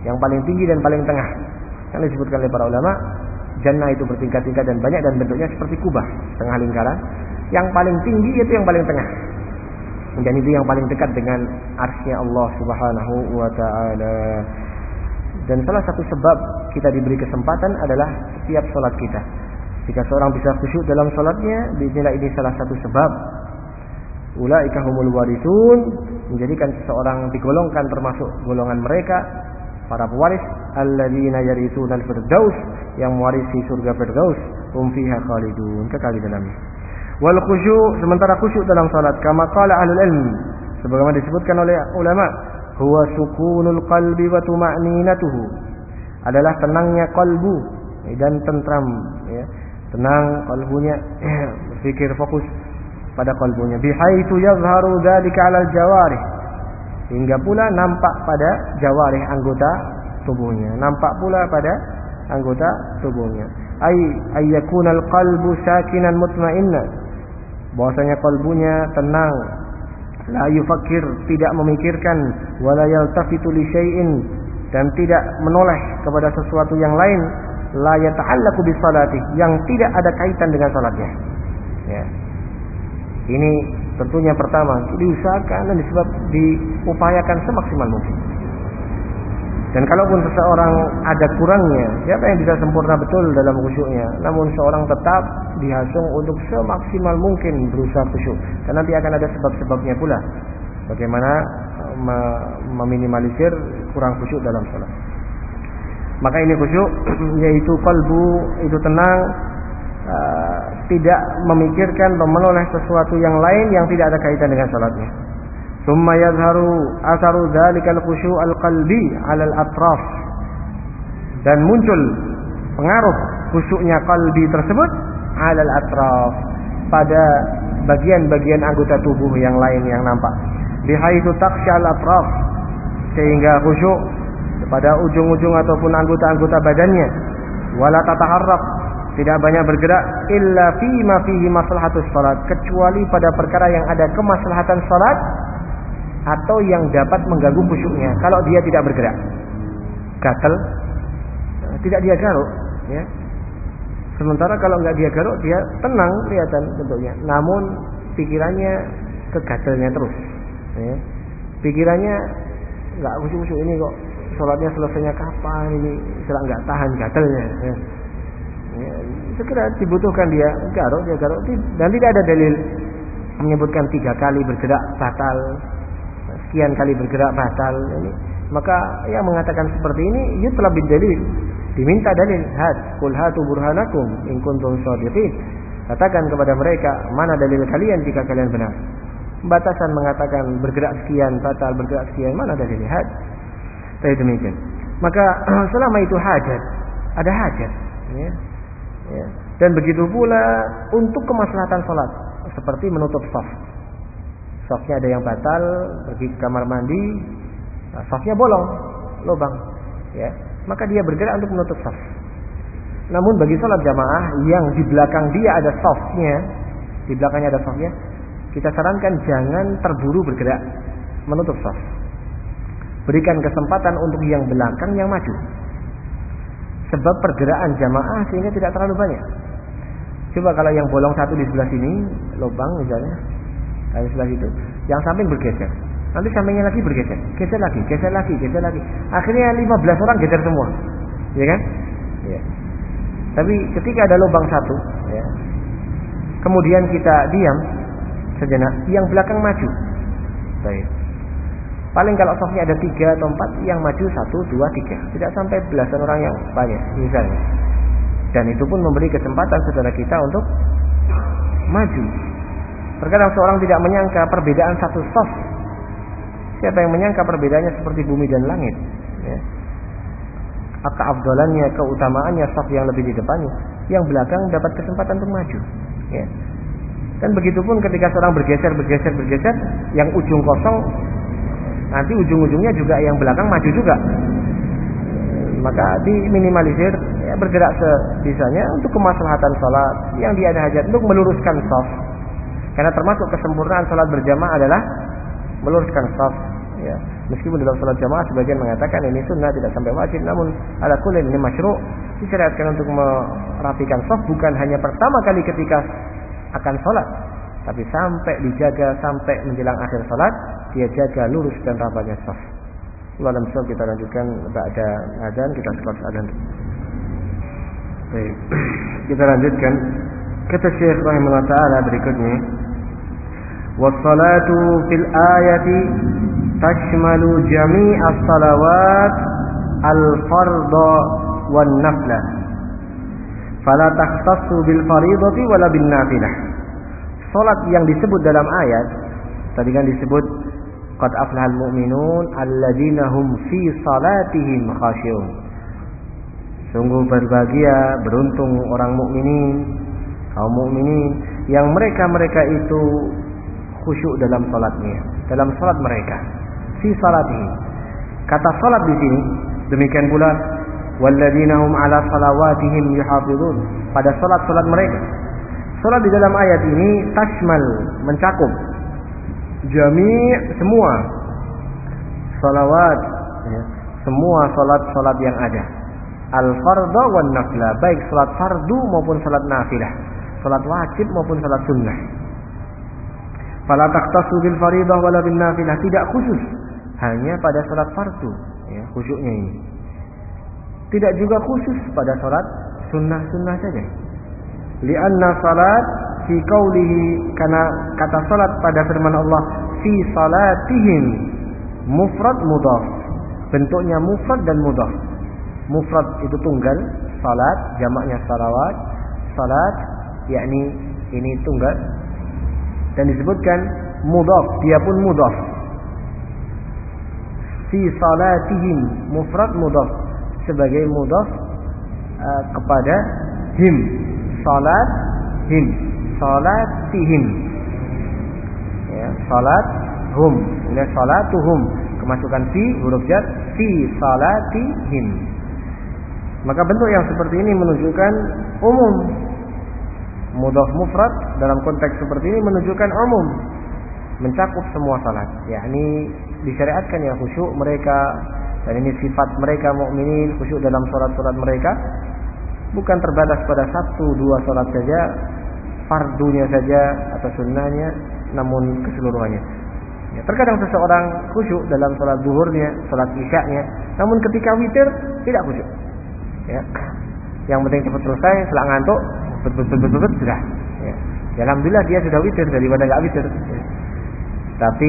yang paling tinggi dan paling tengah. Yang disebutkan oleh para ulama, jannah itu bertingkat-tingkat dan banyak dan bentuknya seperti kubah, setengah lingkaran. Yang paling tinggi itu yang paling tengah. Dan itu yang paling dekat dengan arsy-Nya Allah Subhanahu wa taala. Dan salah satu sebab kita diberi kesempatan adalah setiap salat kita. Jika seorang bisa khusyuk dalam salatnya, bismillah, ini salah satu sebab. Ulaika humul warithun, menjadikan seseorang digolongkan termasuk golongan mereka para pewaris, alladzina yarithuna al-firdaus, yang mewarisi surga firdaus, hum fiha khalidun, kekal di dalamnya. Wal khusyuk, sementara khusyuk dalam salat, kama qala ahlul ilm, sebagaimana disebutkan oleh ulama, huwa sukunul qalbi wa tuma'ninatuhu, adalah tenangnya kalbu dan tentram, ya. Tenang kalbunya, berpikir fokus pada kalbunya. Bihaitsu yazharu dzalika 'alal jawarih, hingga pula nampak pada jawarih, anggota tubuhnya, nampak pula pada anggota tubuhnya. Ay ayyakunal qalbu sakinan mutmainna, bahwasanya kalbunya tenang, la yufakkir, tidak memikirkan, wala yaltafitu li syai'in, dan tidak menoleh kepada sesuatu yang lain, la yata'allaqu bi salati, yang tidak ada kaitan dengan salatnya. Ya. Ini tentunya pertama diusahakan dan disebab diupayakan semaksimal mungkin. Dan kalaupun seseorang ada kurangnya, siapa yang bisa sempurna betul dalam khusyuknya? Namun seorang tetap dihasung untuk semaksimal mungkin berusaha khusyuk. Dan nanti akan ada sebab-sebabnya pula. Bagaimana meminimalisir kurang khusyuk dalam salat. Maka ini khusyuk, yaitu kalbu itu tenang, uh, tidak memikirkan atau menoleh sesuatu yang lain yang tidak ada kaitan dengan salatnya. Tsumma yazharu atharu dzalikal khusyu' al-qalbi 'ala al-atraf, dan muncul pengaruh khusyuknya kalbi tersebut 'ala al-atraf, pada bagian-bagian anggota tubuh yang lain yang nampak. Bihaitsu takhsha al-atraf, sehingga khusyuk pada ujung-ujung ataupun anggota-anggota badannya. Wala tataharrak, tidak banyak bergerak, illa fi ma fihi maslahatus salat, kecuali pada perkara yang ada kemaslahatan salat atau yang dapat mengganggu khusyuknya. Kalau dia tidak bergerak, gatal, tidak dia garuk, ya. Sementara kalau enggak dia garuk, dia tenang kelihatan bentuknya, namun pikirannya ke gatalnya terus, ya. Pikirannya enggak khusyuk-khusyuk, ini kok salatnya selesainya kapan, ini sudah enggak tahan gatalnya, ya. Ya, segera dibutuhkan dia garuk, dia garuk, dan tidak ada dalil menyebutkan tiga kali bergerak batal, sekian kali bergerak batal. Ini maka yang mengatakan seperti ini yutlab bid dalil, diminta dalil. Had qul hatu burhanakum in kuntum shadiqin, katakan kepada mereka mana dalil kalian jika kalian benar. Batasan mengatakan bergerak sekian batal, bergerak sekian, mana dalil? Had. Saya demikian. Maka selama itu hajat, ada hajat, ya. Ya. Dan begitu pula untuk kemaslahatan salat, seperti menutup shaf. Shafnya ada yang batal, pergi ke kamar mandi, nah, shafnya bolong, lubang, ya. Maka dia bergerak untuk menutup shaf. Namun bagi salat jamaah yang di belakang dia ada shafnya, di belakangnya ada shafnya, kita sarankan jangan terburu bergerak menutup shaf. Berikan kesempatan untuk yang belakang yang maju. Sebab pergerakan jamaah sehingga tidak terlalu banyak. Coba kalau yang bolong satu di sebelah sini, lubang misalnya, di sebelah situ, yang samping bergeser, nanti sampingnya lagi bergeser, geser lagi, geser lagi, geser lagi. Akhirnya lima belas orang geser semua, ya kan? Ya. Tapi ketika ada lubang satu, ya, kemudian kita diam sejenak, yang belakang maju. Baik. Paling kalau safnya ada tiga atau empat, yang maju satu, dua, tiga. Tidak sampai belasan orang yang banyak misalnya. Dan itu pun memberi kesempatan saudara kita untuk maju. Terkadang seorang tidak menyangka perbedaan satu saf. Siapa yang menyangka perbedaannya seperti bumi dan langit, ya. Keafdalannya, keutamaannya saf yang lebih di depannya, yang belakang dapat kesempatan untuk maju, ya. Dan begitupun ketika seorang bergeser, bergeser, bergeser, yang ujung kosong, nanti ujung-ujungnya juga yang belakang maju juga. Maka diminimalisir, ya, bergerak sebisanya untuk kemaslahatan salat yang dia ada hajat, untuk meluruskan shaf. Karena termasuk kesempurnaan salat berjamaah adalah meluruskan shaf, ya. Meskipun dalam salat jamaah sebagian mengatakan ini sunnah, tidak sampai wajib, namun ala kullin ini masyru', disyariatkan untuk merapikan shaf bukan hanya pertama kali ketika akan salat, tapi sampai dijaga sampai menjelang akhir salat, dia jaga lurus dan rapatnya shaf. Dalam shaf kita lanjutkan ba'da adzan, kita sekat adzan. Baik. Kita lanjutkan. Kata Syekh rahimahullah taala berikutnya, was-salatu fil ayati tashmalu jami'as salawat al-fardha wan nafla. Fala takhtassu bil fardhati wala bin nafilah. Salat yang disebut dalam ayat tadi kan disebut qad aflahal mu'minun alladzina hum fi salatihim khashi'un. Sungguh berbahagia, beruntung orang mukminin, kaum mukminin yang mereka-mereka itu khusyuk dalam salatnya, dalam salat mereka. Fi salatihim. Kata salat di sini demikian pula walladzina hum ala salawatihim yuhafizun, pada salat-salat mereka. Salat di dalam ayat ini tashmal, mencakup jami' semua salawat, ya, semua salat-salat yang ada. Al-fardha wan nafla, baik salat fardu maupun salat nafilah, salat wajib maupun salat sunnah. Fala taqtasu bil fardhah wala bin nafilah, tidak khusus hanya pada salat fardu, ya, khusyuknya ini. Tidak juga khusus pada salat sunnah-sunnah saja. Lianna salat fi qaulihi, karena kata salat pada firman Allah fi salatihim mufrad mudhaf, bentuknya mufrad dan mudhaf. Mufrad itu tunggal, salat jamaknya salawat, salat yakni ini tunggal, dan disebutkan mudhaf, dia pun mudhaf. Fi salatihim mufrad mudhaf sebagai mudhaf uh, kepada him, salat him, salatihim, ya, salat hum, ini salatuhum, kemasukan fi huruf jar, fi salatihim. Maka bentuk yang seperti ini menunjukkan umum. Mudhaf mufrad dalam konteks seperti ini menunjukkan umum, mencakup semua salat, yakni disyariatkan ya khusyuk mereka, dan ini sifat mereka mukminin, khusyuk dalam salat-salat mereka, bukan terbatas pada satu dua salat saja, fardunya saja atau sunnahnya, namun keseluruhannya. Ya, terkadang seseorang khusyuk dalam salat zuhurnya, salat isya'nya, namun ketika witir tidak khusyuk. Ya, yang penting cepat selesai, setelah ngantuk, bet-bet-bet-bet sudah. Ya. Ya, alhamdulillah dia sudah witir daripada enggak witir. Ya. Tapi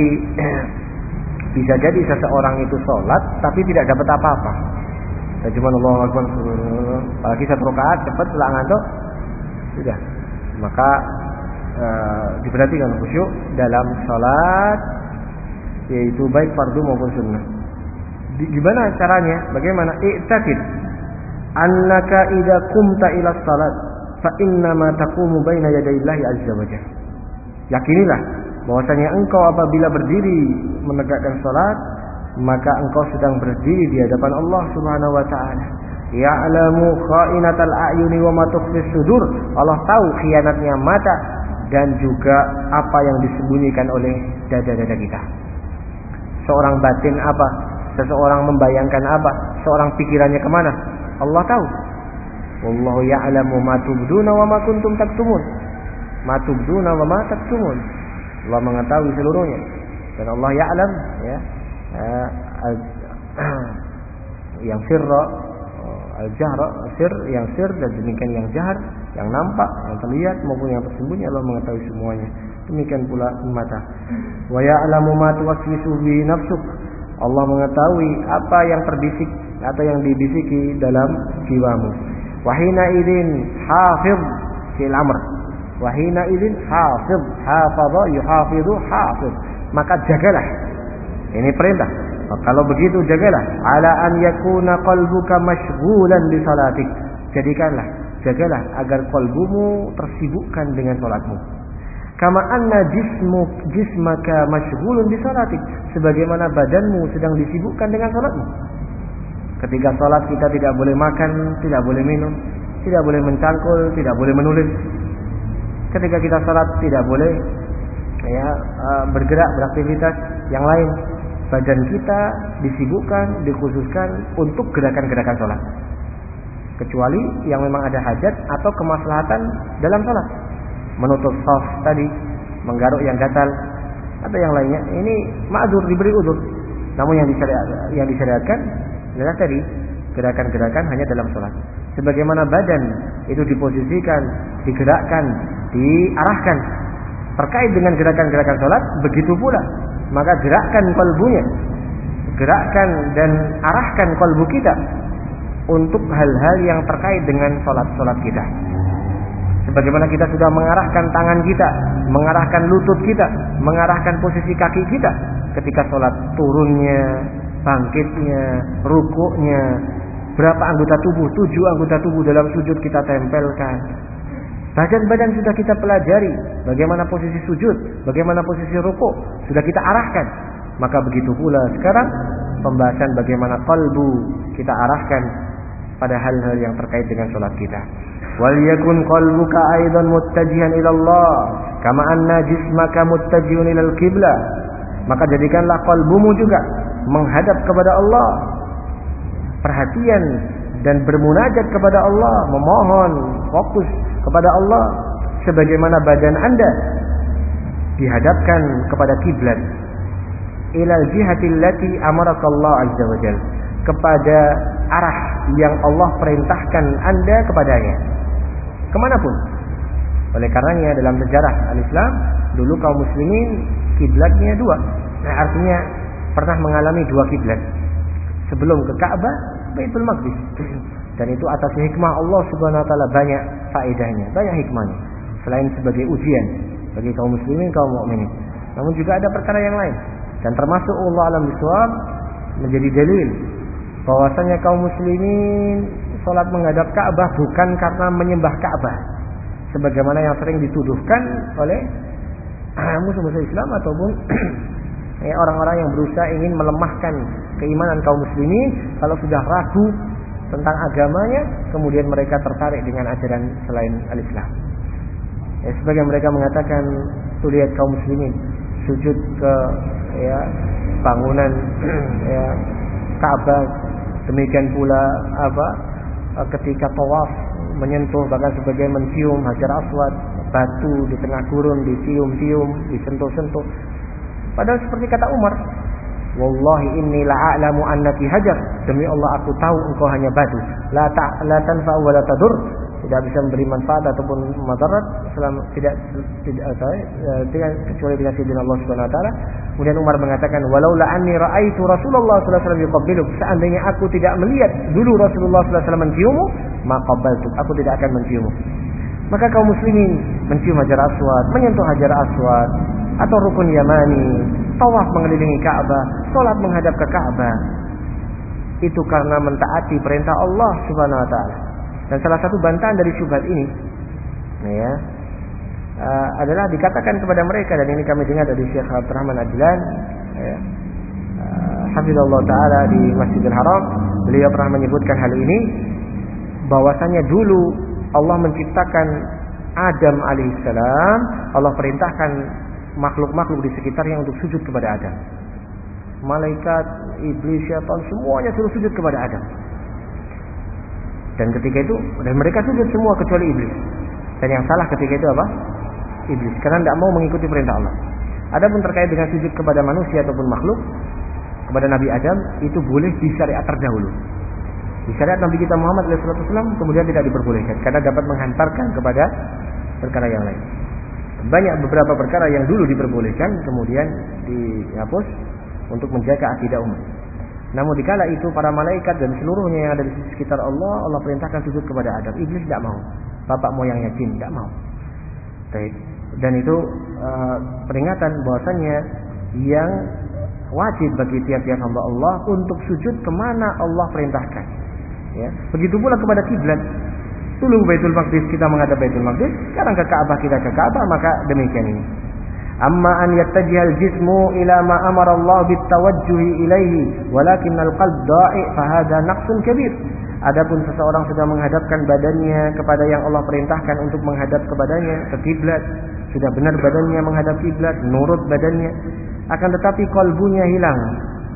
bisa jadi seseorang itu sholat tapi tidak dapat apa-apa. Ya, cuma Allahu Akbar, apalagi satu rakaat cepat setelah ngantuk sudah. Maka e, diperhatikan khusyuk dalam sholat, yaitu baik fardu maupun sunnah. Di, gimana caranya? Bagaimana? I'taqid annaka idza qumta ila shalat fa innama taqumu baina yadayillahi azza wajalla. Yakinilah bahwasanya engkau apabila berdiri menegakkan salat, maka engkau sedang berdiri di hadapan Allah Subhanahu wa taala. Ya'lamu kha'inatal a'yuni wa ma tukhfis sudur. Allah tahu khianatnya mata dan juga apa yang disembunyikan oleh dada-dada kita. Seorang batin apa? Seseorang membayangkan apa? Seorang pikirannya kemana? Allah tahu. Wallahu ya'lamu ma tubduna wa ma kuntum taktumun. Ma tubduna wa ma taktumun. Allah mengetahui seluruhnya. Dan Allah ya'lam, ya, yang sirra, al-jahra, sir, yang sir, dan demikian yang jahar, yang nampak, yang terlihat maupun yang tersembunyi, Allah mengetahui semuanya. Demikian pula mata. Wa ya'lamu ma tuwaswisu bi nafsuk. Allah mengetahui apa yang terbisik atau yang dibisiki dalam jiwamu. Wahina idzin hafiz fil amr. Wahina idzin hafiz, hafadha yuhafidhu hafiz. Maka jagalah. Ini perintah. Kalau begitu jagalah. Ala an yakuna qalbuka mashghulan bi salatik. Jadikanlah, jagalah agar qalbumu tersibukkan dengan salatmu. Kama anna jismu jismaka mashghulun bi salatik, sebagaimana badanmu sedang disibukkan dengan salatmu. Ketika salat kita tidak boleh makan, tidak boleh minum, tidak boleh mencangkul, tidak boleh menulis. Ketika kita salat tidak boleh ya bergerak beraktivitas yang lain badan kita disibukkan, dikhususkan untuk gerakan-gerakan sholat, kecuali yang memang ada hajat atau kemaslahatan dalam sholat, menutup shaf tadi, menggaruk yang gatal, atau yang lainnya. Ini ma'dzur, diberi udzur. Namun yang disyariatkan, yang disyariatkan adalah tadi gerakan-gerakan hanya dalam sholat. Sebagaimana badan itu diposisikan, digerakkan, diarahkan terkait dengan gerakan-gerakan sholat, begitu pula maka gerakkan kalbunya, gerakkan dan arahkan kalbu kita untuk hal-hal yang terkait dengan sholat-sholat kita. Sebagaimana kita sudah mengarahkan tangan kita, mengarahkan lutut kita, mengarahkan posisi kaki kita ketika sholat, turunnya, bangkitnya, rukuknya, berapa anggota tubuh, tujuh anggota tubuh dalam sujud kita tempelkan. Badan-badan sudah kita pelajari, bagaimana posisi sujud, bagaimana posisi rukuk, sudah kita arahkan. Maka begitu pula sekarang pembahasan bagaimana qalbu kita arahkan pada hal-hal yang terkait dengan sholat kita. Wal yakun qalbuka aidan muttajihan ila Allah kama anna jismaka muttajihun ila al-qiblah. Maka jadikanlah qalbumu juga menghadap kepada Allah, perhatian dan bermunajat kepada Allah, memohon, fokus kepada Allah, sebagaimana badan Anda dihadapkan kepada kiblat, ilal jihatil lati amaraka Allah azza wa jalla, kepada arah yang Allah perintahkan Anda kepadanya, kemanapun. Oleh karenanya dalam sejarah al-Islam dulu kaum muslimin kiblatnya dua. Nah, artinya pernah mengalami dua kiblat. Sebelum ke Ka'bah, Baitul Maqdis. Dan itu atas hikmah Allah Subhanahu wa taala, banyak faedahnya, banyak hikmahnya. Selain sebagai ujian bagi kaum muslimin, kaum mukminin, namun juga ada perkara yang lain. Dan termasuk Allah alam bisawab menjadi dalil bahwasanya kaum muslimin salat menghadap Ka'bah bukan karena menyembah Ka'bah, sebagaimana yang sering dituduhkan oleh musuh-musuh Islam ataupun ya, orang-orang yang berusaha ingin melemahkan keimanan kaum muslimin. Kalau sudah ragu tentang agamanya, kemudian mereka tertarik dengan ajaran selain al-Islam. Ya, sebagian mereka mengatakan, tuh lihat kaum muslimin sujud ke ya, bangunan ya, Ka'bah, demikian pula apa ketika tawaf menyentuh, bahkan sebagian mencium Hajar Aswad, batu di tengah gurun dicium-cium, disentuh-sentuh. Padahal seperti kata Umar, wallahi inni la'alamu annaki hajar, demi Allah aku tahu engkau hanya batu, la ta la tanfa wa la tadur, tidak bisa memberi manfaat ataupun madarat selama tidak tidak tidak kecuali dengan izin Allah Subhanahu wa taala. Kemudian Umar mengatakan, walaula anni ra'aitu Rasulullah sallallahu alaihi wasallam yuqabbiluk, seandainya aku tidak melihat dulu Rasulullah sallallahu alaihi wasallam menciummu, maka qabbaltu, aku tidak akan menciummu. Maka kaum muslimin mencium Hajar Aswad, menyentuh Hajar Aswad atau rukun Yamani, tawaf mengelilingi Ka'bah, salat menghadap ke Ka'bah, itu karena mentaati perintah Allah Subhanahu wa taala. Dan salah satu bantahan dari syubhat ini ya, uh, adalah dikatakan kepada mereka, dan ini kami dengar dari Syekh Abdurrahman Adlan ya, uh, hafizallahu taala di Masjidil Haram. Beliau pernah menyebutkan hal ini, bahwasanya dulu Allah menciptakan Adam alaihissalam, Allah perintahkan makhluk-makhluk di sekitarnya untuk sujud kepada Adam. Malaikat, iblis, syaitan, semuanya suruh sujud kepada Adam. Dan ketika itu, dan mereka sujud semua kecuali iblis. Dan yang salah ketika itu apa? Iblis, karena tidak mau mengikuti perintah Allah. Adapun terkait dengan sujud kepada manusia ataupun makhluk, kepada Nabi Adam, itu boleh di syariat terdahulu. Di syariat Nabi kita Muhammad shallallahu alaihi wasallam kemudian tidak diperbolehkan, karena dapat menghantarkan kepada perkara yang lain. Banyak beberapa perkara yang dulu diperbolehkan kemudian dihapus untuk menjaga akidah umat. Namun dikala itu para malaikat dan seluruhnya yang ada di sekitar Allah, Allah perintahkan sujud kepada Adam. Iblis tidak mau, bapak moyangnya jin tidak mau. Dan itu uh, peringatan bahwasannya yang wajib bagi tiap-tiap hamba Allah untuk sujud kemana Allah perintahkan. Ya, begitu pula kepada kiblat. Dulu Baitul Maqdis, kita menghadap Baitul Maqdis, sekarang ke Ka'bah, kita ke Ka'bah, maka demikian ini. Amma an yattajihal jismu ila ma amara Allah bitawajjuhi ilaihi walakinnal qalb da'i' fa hadha naqsun kabir. Adapun seseorang sudah menghadapkan badannya kepada yang Allah perintahkan untuk menghadap kepadanya, ke kiblat, sudah benar badannya menghadap kiblat, nurut badannya, akan tetapi kalbunya hilang,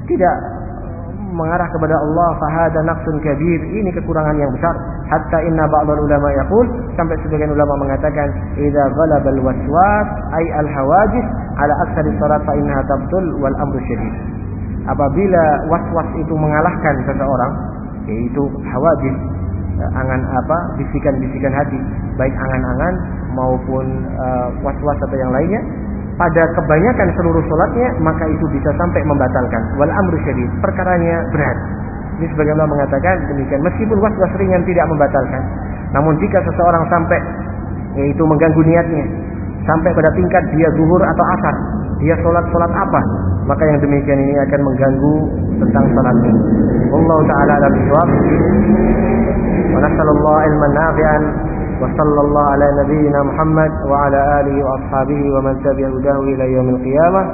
tidak mengarah kepada Allah, fahada naqsun kabir, ini kekurangan yang besar. Hatta inna ba'dal ulama yaqul, sampai sebagian ulama mengatakan, idza ghalabal waswas ay al hawajis ala aktsari salat fa innaha tabtul wal amru syadid. Apabila waswas itu mengalahkan seseorang, yaitu hawajis, angan apa, bisikan-bisikan hati, baik angan-angan maupun uh, waswas atau yang lainnya, pada kebanyakan seluruh sholatnya, maka itu bisa sampai membatalkan. Wal amru syadid, perkaranya berat. Ini sebagian ulama mengatakan demikian. Meskipun waswas ringan tidak membatalkan, namun jika seseorang sampai, yaitu mengganggu niatnya, sampai pada tingkat dia zuhur atau asar, dia sholat-sholat apa, maka yang demikian ini akan mengganggu tentang sholatnya. Wallahu ta'ala a'lam bishawab. Wa nasallallahu ilman nafi'an. Wa sallallahu ala nabiyyina Muhammad wa ala alihi wa ashabihi wa man tabi'a hudahu ila yaumil qiyamah.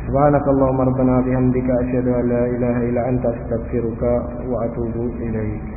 Subhanakallahumma rabbana bihamdika asyhadu an la ilaha illa anta astaghfiruka wa atubu ilaik.